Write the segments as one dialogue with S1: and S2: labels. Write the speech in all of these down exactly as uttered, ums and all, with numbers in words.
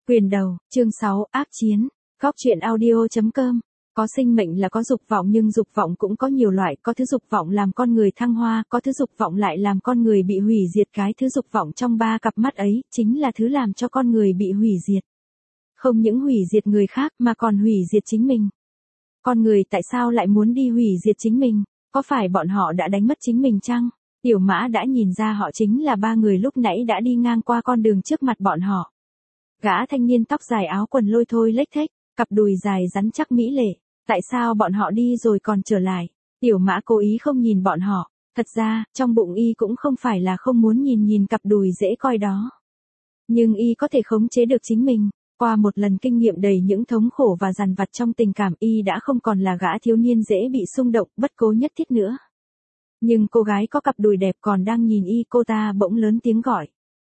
S1: Quyền đầu, chương sáu, ác chiến. Góc truyện audio.com. Có sinh mệnh là có dục vọng, nhưng dục vọng cũng có nhiều loại, có thứ dục vọng làm con người thăng hoa, có thứ dục vọng lại làm con người bị hủy diệt. Cái thứ dục vọng trong ba cặp mắt ấy, chính là thứ làm cho con người bị hủy diệt. Không những hủy diệt người khác mà còn hủy diệt chính mình. Con người tại sao lại muốn đi hủy diệt chính mình? Có phải bọn họ đã đánh mất chính mình chăng? Tiểu Mã đã nhìn ra họ chính là ba người lúc nãy đã đi ngang qua con đường trước mặt bọn họ. Gã thanh niên tóc dài áo quần lôi thôi lếch thếch, cặp đùi dài rắn chắc mỹ lệ. Tại sao bọn họ đi rồi còn trở lại? Tiểu Mã cố ý không nhìn bọn họ. Thật ra, trong bụng y cũng không phải là không muốn nhìn nhìn cặp đùi dễ coi đó. Nhưng y có thể khống chế được chính mình. Qua một lần kinh nghiệm đầy những thống khổ và dằn vặt trong tình cảm, y đã không còn là gã thiếu niên dễ bị xung động, bất cố nhất thiết nữa. Nhưng cô gái có cặp đùi đẹp còn đang nhìn y, cô ta bỗng lớn tiếng gọi.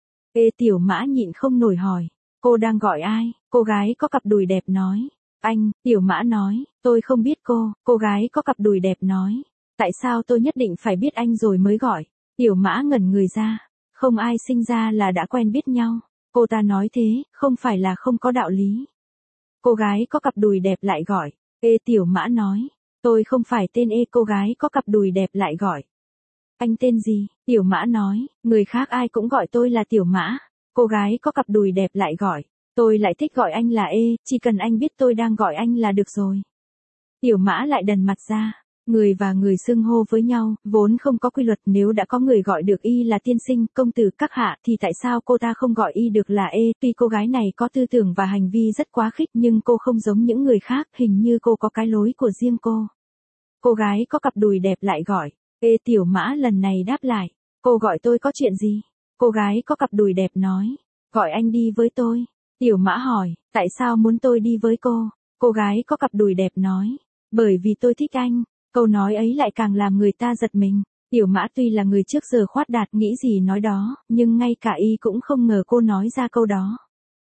S1: Ê, Tiểu Mã nhịn không nổi hỏi. Cô đang gọi ai? Cô gái có cặp đùi đẹp nói. Anh, Tiểu Mã nói, tôi không biết cô. Cô gái có cặp đùi đẹp nói. Tại sao tôi nhất định phải biết anh rồi mới gọi? Tiểu Mã ngẩn người ra. Không ai sinh ra là đã quen biết nhau. Cô ta nói thế, không phải là không có đạo lý. Cô gái có cặp đùi đẹp lại gọi. Ê, Tiểu Mã nói. Tôi không phải tên Ê. Cô gái có cặp đùi đẹp lại gọi. Anh tên gì? Tiểu Mã nói. Người khác ai cũng gọi tôi là Tiểu Mã. Cô gái có cặp đùi đẹp lại gọi. Tôi lại thích gọi anh là Ê, chỉ cần anh biết tôi đang gọi anh là được rồi. Tiểu Mã lại đần mặt ra. Người và người xưng hô với nhau, vốn không có quy luật. Nếu đã có người gọi được y là tiên sinh, công tử, các hạ, thì tại sao cô ta không gọi y được là Ê? Tuy cô gái này có tư tưởng và hành vi rất quá khích, nhưng cô không giống những người khác, hình như cô có cái lối của riêng cô. Cô gái có cặp đùi đẹp lại gọi. Ê, Tiểu Mã lần này đáp lại. Cô gọi tôi có chuyện gì? Cô gái có cặp đùi đẹp nói. Gọi anh đi với tôi. Tiểu Mã hỏi, tại sao muốn tôi đi với cô? Cô gái có cặp đùi đẹp nói. Bởi vì tôi thích anh. Câu nói ấy lại càng làm người ta giật mình. Tiểu Mã tuy là người trước giờ khoát đạt, nghĩ gì nói đó, nhưng ngay cả y cũng không ngờ cô nói ra câu đó.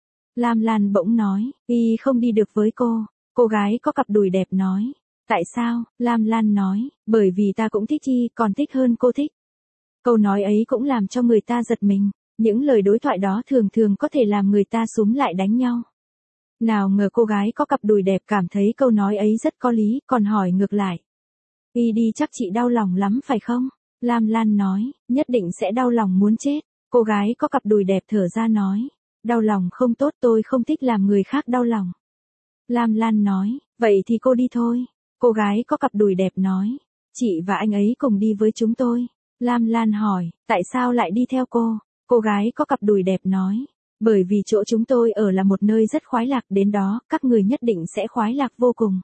S1: Lam Lan bỗng nói, y không đi được với cô. Cô gái có cặp đùi đẹp nói. Tại sao? Lam Lan nói, bởi vì ta cũng thích y, còn thích hơn cô thích. Câu nói ấy cũng làm cho người ta giật mình. Những lời đối thoại đó thường thường có thể làm người ta xúm lại đánh nhau. Nào ngờ cô gái có cặp đùi đẹp cảm thấy câu nói ấy rất có lý, còn hỏi ngược lại. Y đi chắc chị đau lòng lắm phải không? Lam Lan nói, nhất định sẽ đau lòng muốn chết. Cô gái có cặp đùi đẹp thở ra nói. Đau lòng không tốt, tôi không thích làm người khác đau lòng. Lam Lan nói, vậy thì cô đi thôi. Cô gái có cặp đùi đẹp nói. Chị và anh ấy cùng đi với chúng tôi. Lam Lan hỏi, tại sao lại đi theo cô? Cô gái có cặp đùi đẹp nói. Bởi vì chỗ chúng tôi ở là một nơi rất khoái lạc, đến đó, các người nhất định sẽ khoái lạc vô cùng.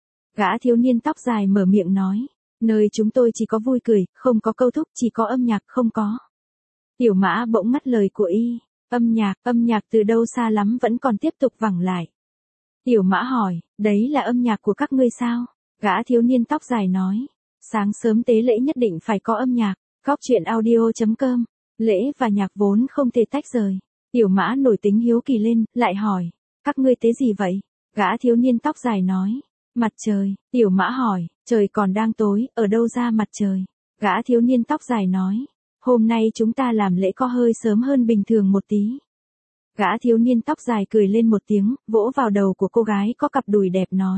S1: Gã thiếu niên tóc dài mở miệng nói. Nơi chúng tôi chỉ có vui cười, không có câu thúc, chỉ có âm nhạc, không có. Tiểu Mã bỗng ngắt lời của y. Âm nhạc, âm nhạc từ đâu xa lắm vẫn còn tiếp tục vẳng lại. Tiểu Mã hỏi, đấy là âm nhạc của các ngươi sao? Gã thiếu niên tóc dài nói. Sáng sớm tế lễ nhất định phải có âm nhạc. Góc truyện audio.com. Lễ và nhạc vốn không thể tách rời. Tiểu Mã nổi tính hiếu kỳ lên, lại hỏi. Các ngươi tế gì vậy? Gã thiếu niên tóc dài nói. Mặt trời. Tiểu Mã hỏi. Trời còn đang tối, ở đâu ra mặt trời? Gã thiếu niên tóc dài nói. Hôm nay chúng ta làm lễ có hơi sớm hơn bình thường một tí. Gã thiếu niên tóc dài cười lên một tiếng, vỗ vào đầu của cô gái có cặp đùi đẹp nói.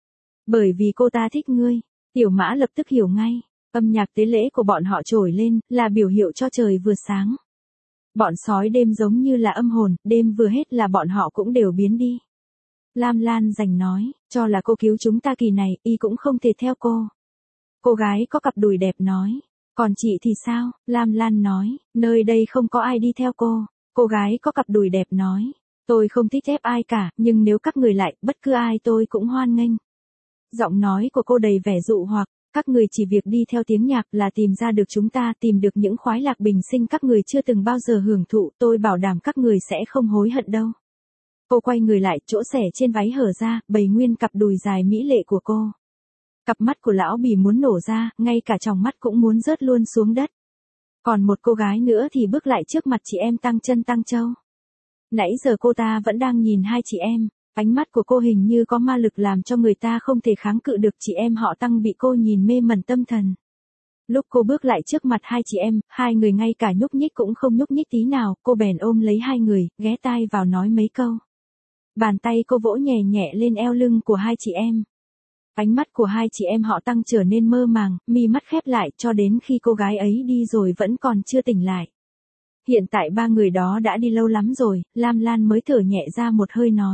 S1: Bởi vì cô ta thích ngươi. Tiểu Mã lập tức hiểu ngay. Âm nhạc tế lễ của bọn họ trồi lên, là biểu hiệu cho trời vừa sáng. Bọn sói đêm giống như là âm hồn, đêm vừa hết là bọn họ cũng đều biến đi. Lam Lan rành nói, cho là cô cứu chúng ta kỳ này, y cũng không thể theo cô. Cô gái có cặp đùi đẹp nói. Còn chị thì sao? Lam Lan nói, nơi đây không có ai đi theo cô. Cô gái có cặp đùi đẹp nói. Tôi không thích ép ai cả, nhưng nếu các người lại, bất cứ ai tôi cũng hoan nghênh. Giọng nói của cô đầy vẻ dụ hoặc. Các người chỉ việc đi theo tiếng nhạc là tìm ra được chúng ta, tìm được những khoái lạc bình sinh các người chưa từng bao giờ hưởng thụ, tôi bảo đảm các người sẽ không hối hận đâu. Cô quay người lại, chỗ xẻ trên váy hở ra, bày nguyên cặp đùi dài mỹ lệ của cô. Cặp mắt của lão bì muốn nổ ra, ngay cả tròng mắt cũng muốn rớt luôn xuống đất. Còn một cô gái nữa thì bước lại trước mặt chị em Tăng Chân Tăng Châu. Nãy giờ cô ta vẫn đang nhìn hai chị em. Ánh mắt của cô hình như có ma lực làm cho người ta không thể kháng cự được, chị em họ Tăng bị cô nhìn mê mẩn tâm thần. Lúc cô bước lại trước mặt hai chị em, hai người ngay cả nhúc nhích cũng không nhúc nhích tí nào, cô bèn ôm lấy hai người, ghé tai vào nói mấy câu. Bàn tay cô vỗ nhẹ nhẹ lên eo lưng của hai chị em. Ánh mắt của hai chị em họ Tăng trở nên mơ màng, mi mắt khép lại cho đến khi cô gái ấy đi rồi vẫn còn chưa tỉnh lại. Hiện tại ba người đó đã đi lâu lắm rồi, Lam Lan mới thở nhẹ ra một hơi nói.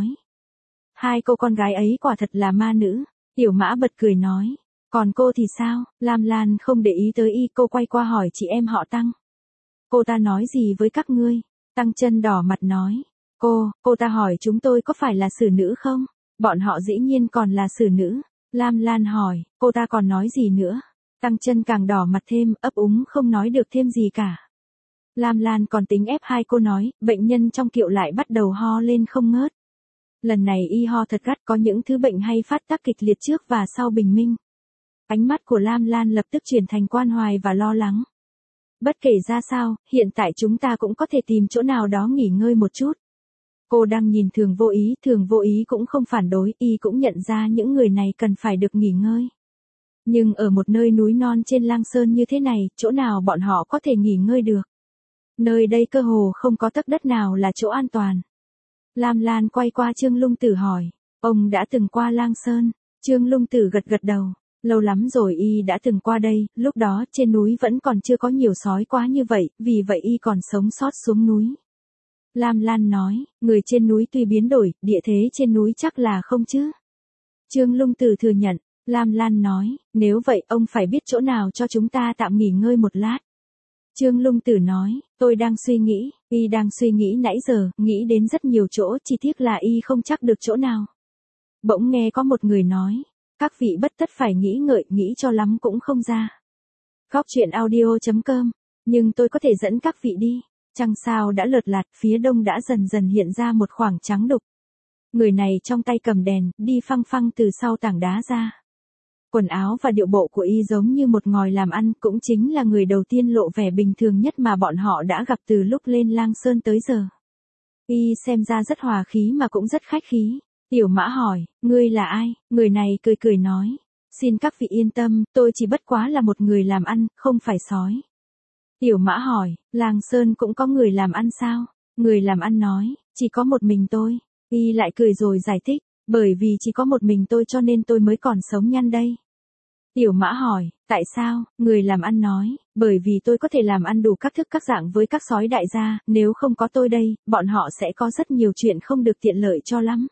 S1: Hai cô con gái ấy quả thật là ma nữ, Tiểu Mã bật cười nói. Còn cô thì sao? Lam Lan không để ý tới y, cô quay qua hỏi chị em họ Tăng. Cô ta nói gì với các ngươi? Tăng Chân đỏ mặt nói. Cô, cô ta hỏi chúng tôi có phải là xử nữ không? Bọn họ dĩ nhiên còn là xử nữ. Lam Lan hỏi, cô ta còn nói gì nữa? Tăng Chân càng đỏ mặt thêm, ấp úng không nói được thêm gì cả. Lam Lan còn tính ép hai cô nói, bệnh nhân trong kiệu lại bắt đầu ho lên không ngớt. Lần này y ho thật gắt, có những thứ bệnh hay phát tác kịch liệt trước và sau bình minh. Ánh mắt của Lam Lan lập tức chuyển thành quan hoài và lo lắng. Bất kể ra sao, hiện tại chúng ta cũng có thể tìm chỗ nào đó nghỉ ngơi một chút. Cô đang nhìn Thường Vô Ý, Thường Vô Ý cũng không phản đối, y cũng nhận ra những người này cần phải được nghỉ ngơi. Nhưng ở một nơi núi non trên Lang Sơn như thế này, chỗ nào bọn họ có thể nghỉ ngơi được? Nơi đây cơ hồ không có tấc đất nào là chỗ an toàn. Lam Lan quay qua Trương Lung Tử hỏi, ông đã từng qua Lang Sơn? Trương Lung Tử gật gật đầu, lâu lắm rồi y đã từng qua đây, lúc đó trên núi vẫn còn chưa có nhiều sói quá như vậy, vì vậy y còn sống sót xuống núi. Lam Lan nói, người trên núi tuy biến đổi, địa thế trên núi chắc là không chứ? Trương Lung Tử thừa nhận. Lam Lan nói, nếu vậy ông phải biết chỗ nào cho chúng ta tạm nghỉ ngơi một lát. Trương Lung Tử nói, tôi đang suy nghĩ, y đang suy nghĩ nãy giờ, nghĩ đến rất nhiều chỗ, chỉ tiếc là y không chắc được chỗ nào. Bỗng nghe có một người nói, các vị bất tất phải nghĩ ngợi, nghĩ cho lắm cũng không ra. Góc truyện audio chấm com, nhưng tôi có thể dẫn các vị đi. Trăng sao đã lợt lạt, phía đông đã dần dần hiện ra một khoảng trắng đục. Người này trong tay cầm đèn, đi phăng phăng từ sau tảng đá ra. Quần áo và điệu bộ của y giống như một ngòi làm ăn, cũng chính là người đầu tiên lộ vẻ bình thường nhất mà bọn họ đã gặp từ lúc lên Lang Sơn tới giờ. Y xem ra rất hòa khí mà cũng rất khách khí. Tiểu Mã hỏi, ngươi là ai? Người này cười cười nói, xin các vị yên tâm, tôi chỉ bất quá là một người làm ăn, không phải sói. Tiểu Mã hỏi, Lang Sơn cũng có người làm ăn sao? Người làm ăn nói, chỉ có một mình tôi. Y lại cười rồi giải thích, bởi vì chỉ có một mình tôi cho nên tôi mới còn sống nhăn đây. Tiểu Mã hỏi, tại sao? Người làm ăn nói, bởi vì tôi có thể làm ăn đủ các thức các dạng với các sói đại gia, nếu không có tôi đây, bọn họ sẽ có rất nhiều chuyện không được tiện lợi cho lắm.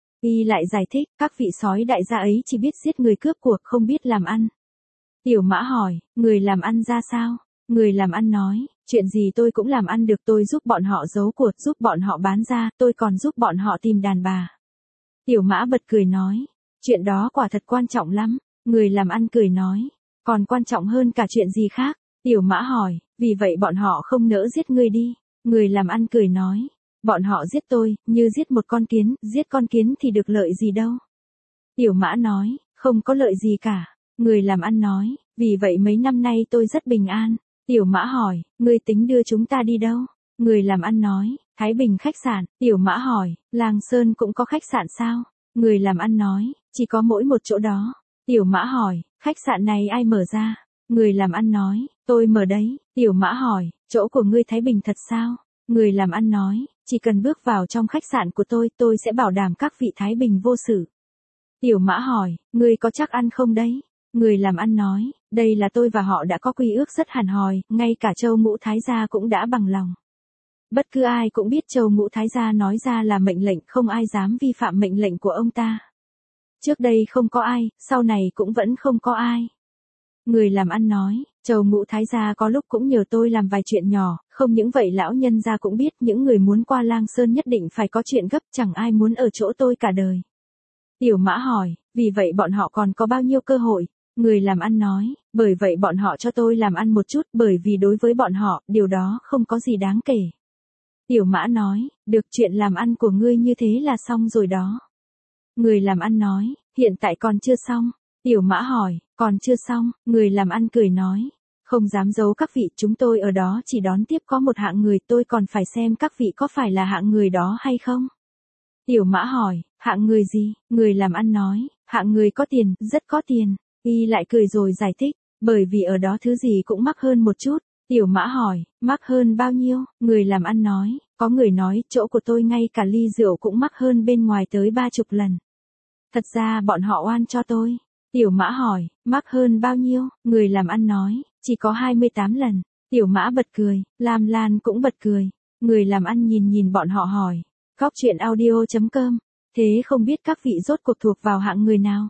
S1: Y lại giải thích, các vị sói đại gia ấy chỉ biết giết người cướp của, không biết làm ăn. Tiểu Mã hỏi, người làm ăn ra sao? Người làm ăn nói, chuyện gì tôi cũng làm ăn được, tôi giúp bọn họ giấu của, giúp bọn họ bán ra, tôi còn giúp bọn họ tìm đàn bà. Tiểu Mã bật cười nói, chuyện đó quả thật quan trọng lắm. Người làm ăn cười nói, còn quan trọng hơn cả chuyện gì khác? Tiểu Mã hỏi, vì vậy bọn họ không nỡ giết ngươi đi. Người làm ăn cười nói, bọn họ giết tôi, như giết một con kiến, giết con kiến thì được lợi gì đâu. Tiểu Mã nói, không có lợi gì cả. Người làm ăn nói, vì vậy mấy năm nay tôi rất bình an. Tiểu Mã hỏi, ngươi tính đưa chúng ta đi đâu? Người làm ăn nói, Thái Bình khách sạn. Tiểu Mã hỏi, Lang Sơn cũng có khách sạn sao? Người làm ăn nói, chỉ có mỗi một chỗ đó. Tiểu Mã hỏi, khách sạn này ai mở ra? Người làm ăn nói, tôi mở đấy. Tiểu Mã hỏi, chỗ của ngươi Thái Bình thật sao? Người làm ăn nói, chỉ cần bước vào trong khách sạn của tôi, tôi sẽ bảo đảm các vị Thái Bình vô sự. Tiểu Mã hỏi, ngươi có chắc ăn không đấy? Người làm ăn nói, đây là tôi và họ đã có quy ước rất hẳn hòi, ngay cả Châu Ngũ Thái gia cũng đã bằng lòng. Bất cứ ai cũng biết Châu Ngũ Thái gia nói ra là mệnh lệnh, không ai dám vi phạm mệnh lệnh của ông ta. Trước đây không có ai, sau này cũng vẫn không có ai. Người làm ăn nói, Châu Ngũ Thái gia có lúc cũng nhờ tôi làm vài chuyện nhỏ, không những vậy lão nhân gia cũng biết những người muốn qua Lang Sơn nhất định phải có chuyện gấp, chẳng ai muốn ở chỗ tôi cả đời. Tiểu Mã hỏi, vì vậy bọn họ còn có bao nhiêu cơ hội? Người làm ăn nói, bởi vậy bọn họ cho tôi làm ăn một chút, bởi vì đối với bọn họ, điều đó không có gì đáng kể. Tiểu Mã nói, được, chuyện làm ăn của ngươi như thế là xong rồi đó. Người làm ăn nói, hiện tại còn chưa xong. Tiểu Mã hỏi, còn chưa xong. Người làm ăn cười nói, không dám giấu các vị, chúng tôi ở đó chỉ đón tiếp có một hạng người, tôi còn phải xem các vị có phải là hạng người đó hay không. Tiểu Mã hỏi, hạng người gì? Người làm ăn nói, hạng người có tiền, rất có tiền. Y lại cười rồi giải thích, bởi vì ở đó thứ gì cũng mắc hơn một chút. Tiểu Mã hỏi, mắc hơn bao nhiêu? Người làm ăn nói, Có người nói, chỗ của tôi ngay cả ly rượu cũng mắc hơn bên ngoài tới ba chục lần. Thật ra bọn họ oan cho tôi. Tiểu Mã hỏi, mắc hơn bao nhiêu? Người làm ăn nói, chỉ có hai mươi tám lần. Tiểu Mã bật cười, Lam Lan cũng bật cười. Người làm ăn nhìn nhìn bọn họ hỏi, Cóc truyện audio chấm com, thế không biết các vị rốt cuộc thuộc vào hạng người nào?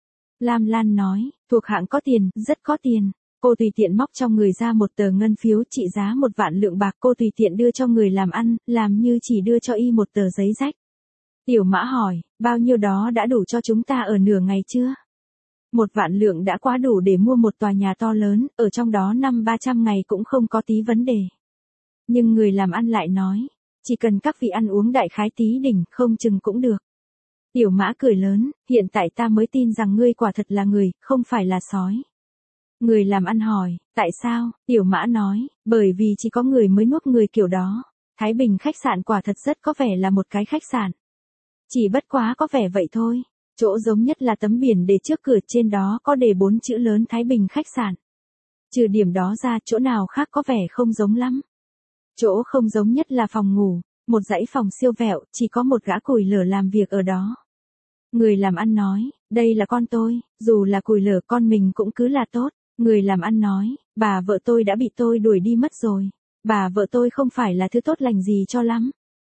S1: Lam Lan nói, thuộc hạng có tiền, rất có tiền. Cô tùy tiện móc trong người ra một tờ ngân phiếu trị giá một vạn lượng bạc, cô tùy tiện đưa cho người làm ăn, làm như chỉ đưa cho y một tờ giấy rách. Tiểu Mã hỏi, bao nhiêu đó đã đủ cho chúng ta ở nửa ngày chưa? Một vạn lượng đã quá đủ để mua một tòa nhà to lớn, ở trong đó năm ba trăm ngày cũng không có tí vấn đề. Nhưng người làm ăn lại nói, chỉ cần các vị ăn uống đại khái tí đỉnh, không chừng cũng được. Tiểu Mã cười lớn, hiện tại ta mới tin rằng ngươi quả thật là người, không phải là sói. Người làm ăn hỏi, tại sao? Tiểu Mã nói, bởi vì chỉ có người mới nuốt người kiểu đó. Thái Bình khách sạn quả thật rất có vẻ là một cái khách sạn. Chỉ bất quá có vẻ vậy thôi. Chỗ giống nhất là tấm biển để trước cửa, trên đó có đề bốn chữ lớn Thái Bình khách sạn. Trừ điểm đó ra, chỗ nào khác có vẻ không giống lắm. Chỗ không giống nhất là phòng ngủ, một dãy phòng siêu vẹo, chỉ có một gã cùi lở làm việc ở đó. Người làm ăn nói, đây là con tôi, dù là cùi lở con mình cũng cứ là tốt. Người làm ăn nói, bà vợ tôi đã bị tôi đuổi đi mất rồi. Bà vợ tôi không phải là thứ tốt lành gì cho lắm.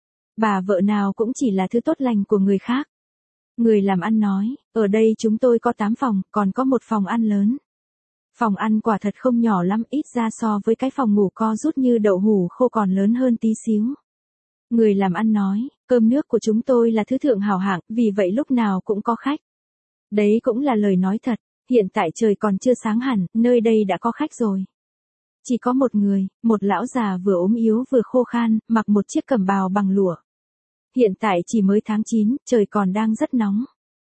S1: Bà vợ nào cũng chỉ là thứ tốt lành của người khác. Người làm ăn nói, ở đây chúng tôi có tám phòng, còn có một phòng ăn lớn. Phòng ăn quả thật không nhỏ lắm, ít ra so với cái phòng ngủ co rút như đậu hủ khô còn lớn hơn tí xíu. Người làm ăn nói, cơm nước của chúng tôi là thứ thượng hảo hạng, vì vậy lúc nào cũng có khách. Đấy cũng là lời nói thật, hiện tại trời còn chưa sáng hẳn, nơi đây đã có khách rồi. Chỉ có một người, một lão già vừa ốm yếu vừa khô khan, mặc một chiếc cẩm bào bằng lụa. Hiện tại chỉ mới tháng chín, trời còn đang rất nóng.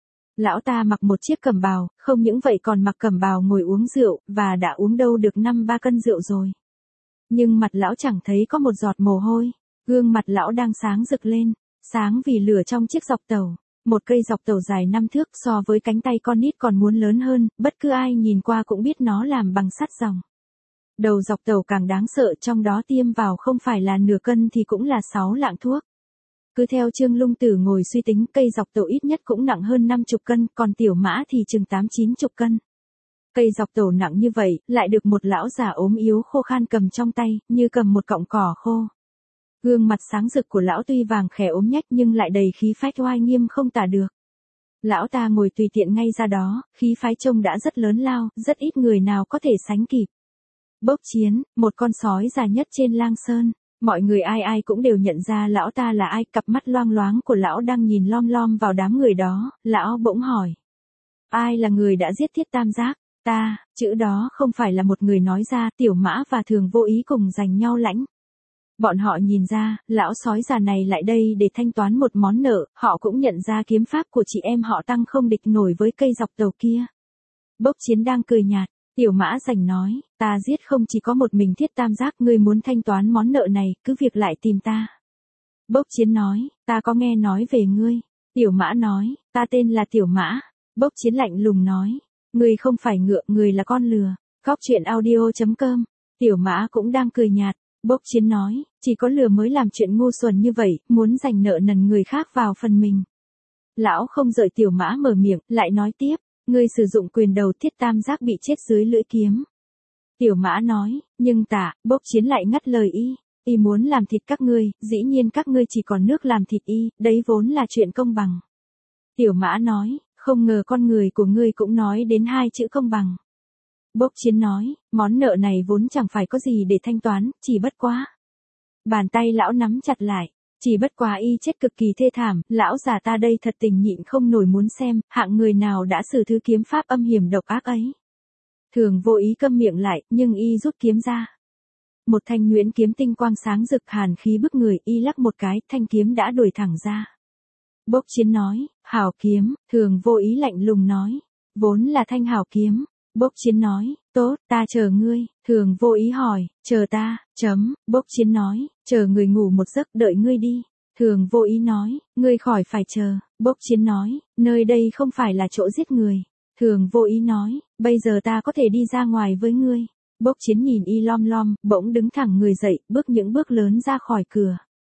S1: Lão ta mặc một chiếc cẩm bào, không những vậy còn mặc cẩm bào ngồi uống rượu, và đã uống đâu được năm ba cân rượu rồi. Nhưng mặt lão chẳng thấy có một giọt mồ hôi, gương mặt lão đang sáng rực lên, sáng vì lửa trong chiếc dọc tàu. Một cây dọc tàu dài năm thước, so với cánh tay con nít còn muốn lớn hơn, bất cứ ai nhìn qua cũng biết nó làm bằng sắt ròng. Đầu dọc tàu càng đáng sợ, trong đó tiêm vào không phải là nửa cân thì cũng là sáu lạng thuốc. Cứ theo Trương Lung Tử ngồi suy tính, cây dọc tàu ít nhất cũng nặng hơn năm chục cân, còn Tiểu Mã thì chừng tám chín chục cân. Cây dọc tàu nặng như vậy, lại được một lão già ốm yếu khô khan cầm trong tay, như cầm một cọng cỏ khô. Gương mặt sáng rực của lão tuy vàng khè ốm nhách nhưng lại đầy khí phách oai nghiêm không tả được. Lão ta ngồi tùy tiện ngay ra đó, khí phái trông đã rất lớn lao, rất ít người nào có thể sánh kịp. Bốc Chiến, một con sói già nhất trên Lang Sơn. Mọi người ai ai cũng đều nhận ra lão ta là ai, cặp mắt loang loáng của lão đang nhìn lom lom vào đám người đó, lão bỗng hỏi. Ai là người đã giết Thiết Tam Giác? Ta, chữ đó không phải là một người nói ra, Tiểu Mã và Thường Vô Ý cùng giành nhau lãnh. Bọn họ nhìn ra, lão sói già này lại đây để thanh toán một món nợ, họ cũng nhận ra kiếm pháp của chị em họ Tăng không địch nổi với cây dọc tàu kia. Bốc Chiến đang cười nhạt, Tiểu Mã rành nói, ta giết không chỉ có một mình Thiết Tam Giác, ngươi muốn thanh toán món nợ này, cứ việc lại tìm ta. Bốc Chiến nói, ta có nghe nói về ngươi. Tiểu Mã nói, ta tên là Tiểu Mã. Bốc Chiến lạnh lùng nói, ngươi không phải ngựa, ngươi là con lừa. Cóc truyện audio chấm com. Tiểu Mã cũng đang cười nhạt. Bốc Chiến nói, chỉ có lừa mới làm chuyện ngu xuẩn như vậy, muốn giành nợ nần người khác vào phần mình. Lão không đợi Tiểu Mã mở miệng, lại nói tiếp, ngươi sử dụng quyền đầu Thiết Tam Giác bị chết dưới lưỡi kiếm. Tiểu Mã nói, nhưng tạ, Bốc Chiến lại ngắt lời y, y muốn làm thịt các ngươi, dĩ nhiên các ngươi chỉ còn nước làm thịt y, đấy vốn là chuyện công bằng. Tiểu Mã nói, không ngờ con người của ngươi cũng nói đến hai chữ công bằng. Bốc Chiến nói, món nợ này vốn chẳng phải có gì để thanh toán, chỉ bất quá. Bàn tay lão nắm chặt lại, chỉ bất quá y chết cực kỳ thê thảm, lão già ta đây thật tình nhịn không nổi muốn xem, hạng người nào đã sử thứ kiếm pháp âm hiểm độc ác ấy. Thường Vô Ý câm miệng lại, nhưng y rút kiếm ra. Một thanh nhuyễn kiếm tinh quang sáng rực hàn khí bức người, y lắc một cái, thanh kiếm đã đuổi thẳng ra. Bốc Chiến nói, hảo kiếm, Thường Vô Ý lạnh lùng nói, vốn là thanh hảo kiếm. Bốc Chiến nói, tốt, ta chờ ngươi. Thường Vô Ý hỏi, chờ ta, chấm. Bốc Chiến nói, chờ người ngủ một giấc, đợi ngươi đi. Thường Vô Ý nói, ngươi khỏi phải chờ. Bốc Chiến nói, nơi đây không phải là chỗ giết người. Thường Vô Ý nói, bây giờ ta có thể đi ra ngoài với ngươi. Bốc Chiến nhìn y lom lom, bỗng đứng thẳng người dậy, bước những bước lớn ra khỏi cửa.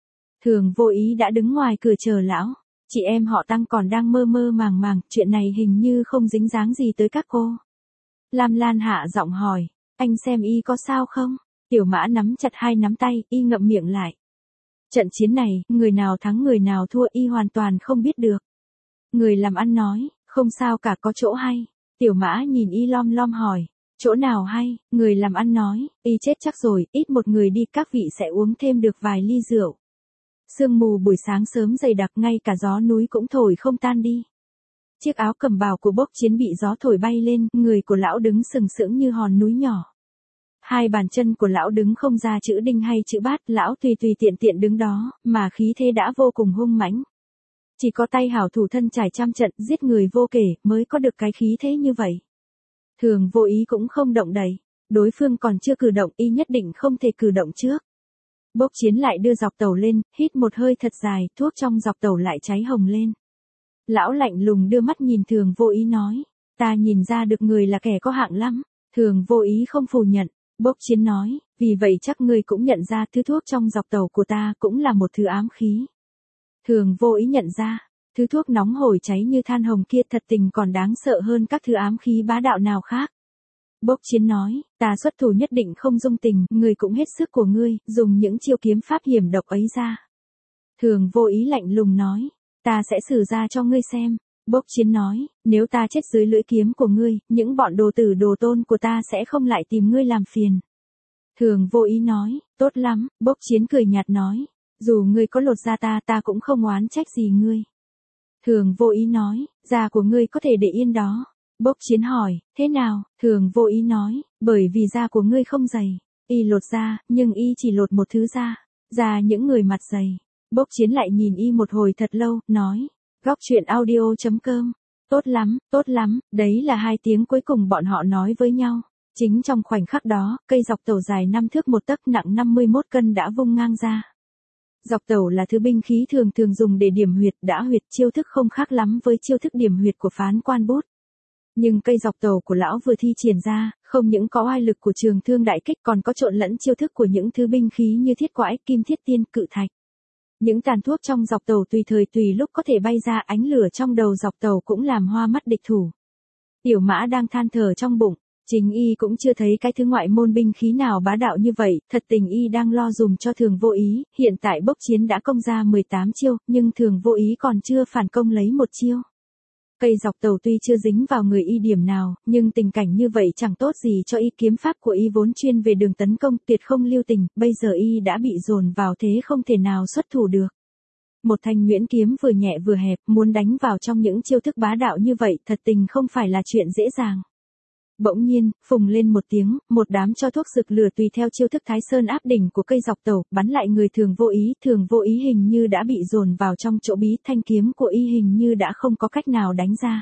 S1: Thường Vô Ý đã đứng ngoài cửa chờ lão. Chị em họ Tăng còn đang mơ mơ màng màng, chuyện này hình như không dính dáng gì tới các cô. Lam Lan hạ giọng hỏi, anh xem y có sao không? Tiểu Mã nắm chặt hai nắm tay, y ngậm miệng lại. Trận chiến này, người nào thắng người nào thua y hoàn toàn không biết được. Người làm ăn nói, không sao cả, có chỗ hay. Tiểu Mã nhìn y lom lom hỏi, chỗ nào hay? Người làm ăn nói, y chết chắc rồi, ít một người đi, các vị sẽ uống thêm được vài ly rượu. Sương mù buổi sáng sớm dày đặc, ngay cả gió núi cũng thổi không tan đi. Chiếc áo cẩm bào của Bốc Chiến bị gió thổi bay lên, người của lão đứng sừng sững như hòn núi nhỏ. Hai bàn chân của lão đứng không ra chữ đinh hay chữ bát, lão tùy tùy tiện tiện đứng đó, mà khí thế đã vô cùng hung mãnh. Chỉ có tay hảo thủ thân trải trăm trận giết người vô kể mới có được cái khí thế như vậy. Thường Vô Ý cũng không động đậy, đối phương còn chưa cử động y nhất định không thể cử động trước. Bốc Chiến lại đưa dọc tàu lên, hít một hơi thật dài, thuốc trong dọc tàu lại cháy hồng lên. Lão lạnh lùng đưa mắt nhìn Thường Vô Ý nói, ta nhìn ra được người là kẻ có hạng lắm. Thường Vô Ý không phủ nhận. Bốc Chiến nói, vì vậy chắc ngươi cũng nhận ra thứ thuốc trong dọc tàu của ta cũng là một thứ ám khí. Thường Vô Ý nhận ra, thứ thuốc nóng hổi cháy như than hồng kia thật tình còn đáng sợ hơn các thứ ám khí bá đạo nào khác. Bốc Chiến nói, ta xuất thủ nhất định không dung tình, ngươi cũng hết sức của ngươi, dùng những chiêu kiếm pháp hiểm độc ấy ra. Thường Vô Ý lạnh lùng nói, ta sẽ xử ra cho ngươi xem. Bốc Chiến nói, nếu ta chết dưới lưỡi kiếm của ngươi, những bọn đồ tử đồ tôn của ta sẽ không lại tìm ngươi làm phiền. Thường Vô Ý nói, tốt lắm. Bốc Chiến cười nhạt nói, dù ngươi có lột da ta, ta cũng không oán trách gì ngươi. Thường Vô Ý nói, da của ngươi có thể để yên đó. Bốc Chiến hỏi, thế nào? Thường Vô Ý nói, bởi vì da của ngươi không dày. Y lột da, nhưng y chỉ lột một thứ da, da những người mặt dày. Bốc Chiến lại nhìn y một hồi thật lâu, nói, góc truyện audio chấm com. Tốt lắm, tốt lắm, đấy là hai tiếng cuối cùng bọn họ nói với nhau. Chính trong khoảnh khắc đó, cây dọc tàu dài năm thước một tấc nặng năm mươi mốt cân đã vung ngang ra. Dọc tàu là thứ binh khí thường thường dùng để điểm huyệt, đã huyệt chiêu thức không khác lắm với chiêu thức điểm huyệt của Phán Quan Bút. Nhưng cây dọc tàu của lão vừa thi triển ra, không những có oai lực của trường thương đại kích còn có trộn lẫn chiêu thức của những thứ binh khí như thiết quãi, kim thiết tiên, cự thạch. Những tàn thuốc trong dọc tàu tùy thời tùy lúc có thể bay ra, ánh lửa trong đầu dọc tàu cũng làm hoa mắt địch thủ. Tiểu Mã đang than thở trong bụng, chính y cũng chưa thấy cái thứ ngoại môn binh khí nào bá đạo như vậy, thật tình y đang lo dùm cho Thường Vô Ý, hiện tại Bốc Chiến đã công ra mười tám chiêu, nhưng Thường Vô Ý còn chưa phản công lấy một chiêu. Cây dọc tàu tuy chưa dính vào người y điểm nào, nhưng tình cảnh như vậy chẳng tốt gì cho y, kiếm pháp của y vốn chuyên về đường tấn công, tuyệt không lưu tình, bây giờ y đã bị dồn vào thế không thể nào xuất thủ được. Một thanh nhuyễn kiếm vừa nhẹ vừa hẹp, muốn đánh vào trong những chiêu thức bá đạo như vậy, thật tình không phải là chuyện dễ dàng. Bỗng nhiên, phùng lên một tiếng, một đám cho thuốc rực lửa tùy theo chiêu thức Thái Sơn áp đỉnh của cây dọc tàu, bắn lại người Thường Vô Ý. Thường Vô Ý hình như đã bị dồn vào trong chỗ bí, thanh kiếm của y hình như đã không có cách nào đánh ra.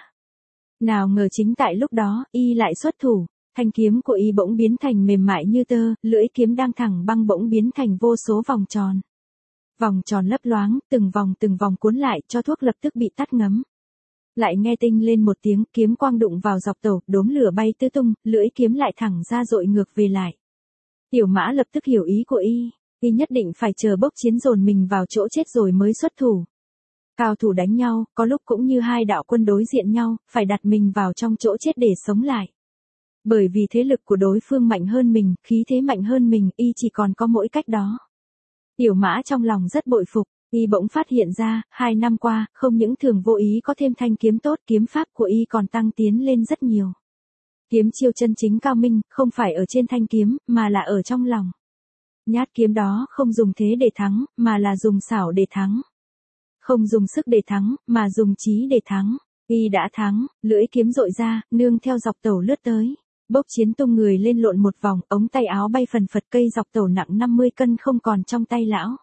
S1: Nào ngờ chính tại lúc đó, y lại xuất thủ, thanh kiếm của y bỗng biến thành mềm mại như tơ, lưỡi kiếm đang thẳng băng bỗng biến thành vô số vòng tròn. Vòng tròn lấp loáng, từng vòng từng vòng cuốn lại, cho thuốc lập tức bị tắt ngấm. Lại nghe tinh lên một tiếng, kiếm quang đụng vào dọc tàu, đốm lửa bay tứ tung, lưỡi kiếm lại thẳng ra dội ngược về lại. Tiểu Mã lập tức hiểu ý của y, y nhất định phải chờ Bốc Chiến dồn mình vào chỗ chết rồi mới xuất thủ. Cao thủ đánh nhau, có lúc cũng như hai đạo quân đối diện nhau, phải đặt mình vào trong chỗ chết để sống lại. Bởi vì thế lực của đối phương mạnh hơn mình, khí thế mạnh hơn mình, y chỉ còn có mỗi cách đó. Tiểu Mã trong lòng rất bội phục. Y bỗng phát hiện ra, hai năm qua, không những Thường Vô Ý có thêm thanh kiếm tốt, kiếm pháp của y còn tăng tiến lên rất nhiều. Kiếm chiêu chân chính cao minh, không phải ở trên thanh kiếm, mà là ở trong lòng. Nhát kiếm đó không dùng thế để thắng, mà là dùng xảo để thắng. Không dùng sức để thắng, mà dùng trí để thắng. Y đã thắng, lưỡi kiếm dội ra, nương theo dọc tàu lướt tới. Bốc Chiến tung người lên lộn một vòng, ống tay áo bay phần phật, cây dọc tàu nặng năm mươi cân không còn trong tay lão.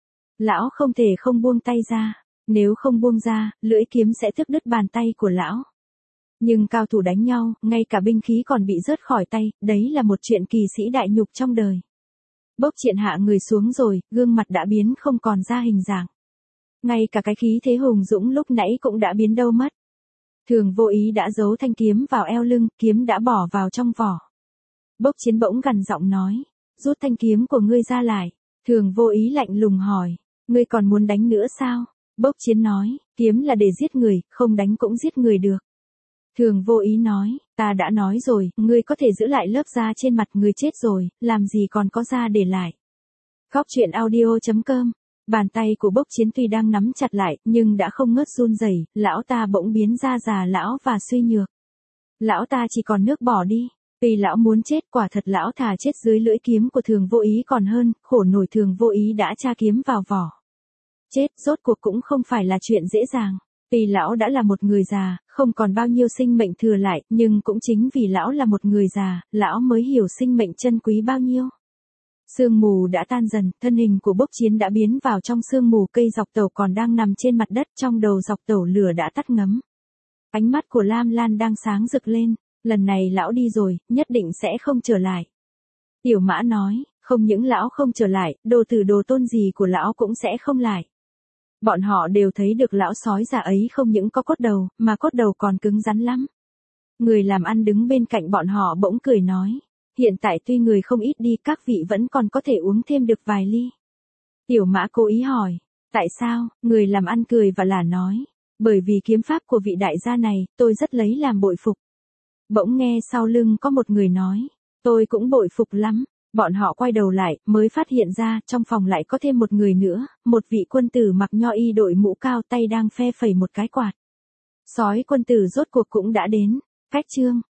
S1: Lão không thể không buông tay ra, nếu không buông ra, lưỡi kiếm sẽ thước đứt bàn tay của lão. Nhưng cao thủ đánh nhau, ngay cả binh khí còn bị rớt khỏi tay, đấy là một chuyện kỳ sĩ đại nhục trong đời. Bốc Chiến hạ người xuống rồi, gương mặt đã biến không còn ra hình dạng. Ngay cả cái khí thế hùng dũng lúc nãy cũng đã biến đâu mất. Thường Vô Ý đã giấu thanh kiếm vào eo lưng, kiếm đã bỏ vào trong vỏ. Bốc Chiến bỗng gằn giọng nói, rút thanh kiếm của ngươi ra lại. Thường Vô Ý lạnh lùng hỏi, Ngươi còn muốn đánh nữa sao? Bốc Chiến nói, kiếm là để giết người, không đánh cũng giết người được. Thường Vô Ý nói, ta đã nói rồi, ngươi có thể giữ lại lớp da trên mặt, người chết rồi, làm gì còn có da để lại. Khóc chuyện audio chấm com. Bàn tay của Bốc Chiến tuy đang nắm chặt lại, nhưng đã không ngớt run rẩy. Lão ta bỗng biến ra già lão và suy nhược. Lão ta chỉ còn nước bỏ đi. Tuy lão muốn chết, quả thật lão thà chết dưới lưỡi kiếm của Thường Vô Ý còn hơn, khổ nổi Thường Vô Ý đã tra kiếm vào vỏ. Chết rốt cuộc cũng không phải là chuyện dễ dàng. Tuy lão đã là một người già, không còn bao nhiêu sinh mệnh thừa lại, nhưng cũng chính vì lão là một người già, lão mới hiểu sinh mệnh chân quý bao nhiêu. Sương mù đã tan dần, thân hình của Bốc Chiến đã biến vào trong sương mù, cây dọc tẩu còn đang nằm trên mặt đất, trong đầu dọc tẩu lửa đã tắt ngấm. Ánh mắt của Lam Lan đang sáng rực lên, lần này lão đi rồi, nhất định sẽ không trở lại. Tiểu Mã nói, không những lão không trở lại, đồ tử đồ tôn gì của lão cũng sẽ không lại. Bọn họ đều thấy được lão sói già ấy không những có cốt đầu, mà cốt đầu còn cứng rắn lắm. Người làm ăn đứng bên cạnh bọn họ bỗng cười nói, hiện tại tuy người không ít đi, các vị vẫn còn có thể uống thêm được vài ly. Tiểu Mã cố ý hỏi, tại sao? Người làm ăn cười và là nói, bởi vì kiếm pháp của vị đại gia này, tôi rất lấy làm bội phục. Bỗng nghe sau lưng có một người nói, tôi cũng bội phục lắm. Bọn họ quay đầu lại, mới phát hiện ra, trong phòng lại có thêm một người nữa, một vị quân tử mặc nho y đội mũ cao, tay đang phe phẩy một cái quạt. Sói quân tử rốt cuộc cũng đã đến. Cách chương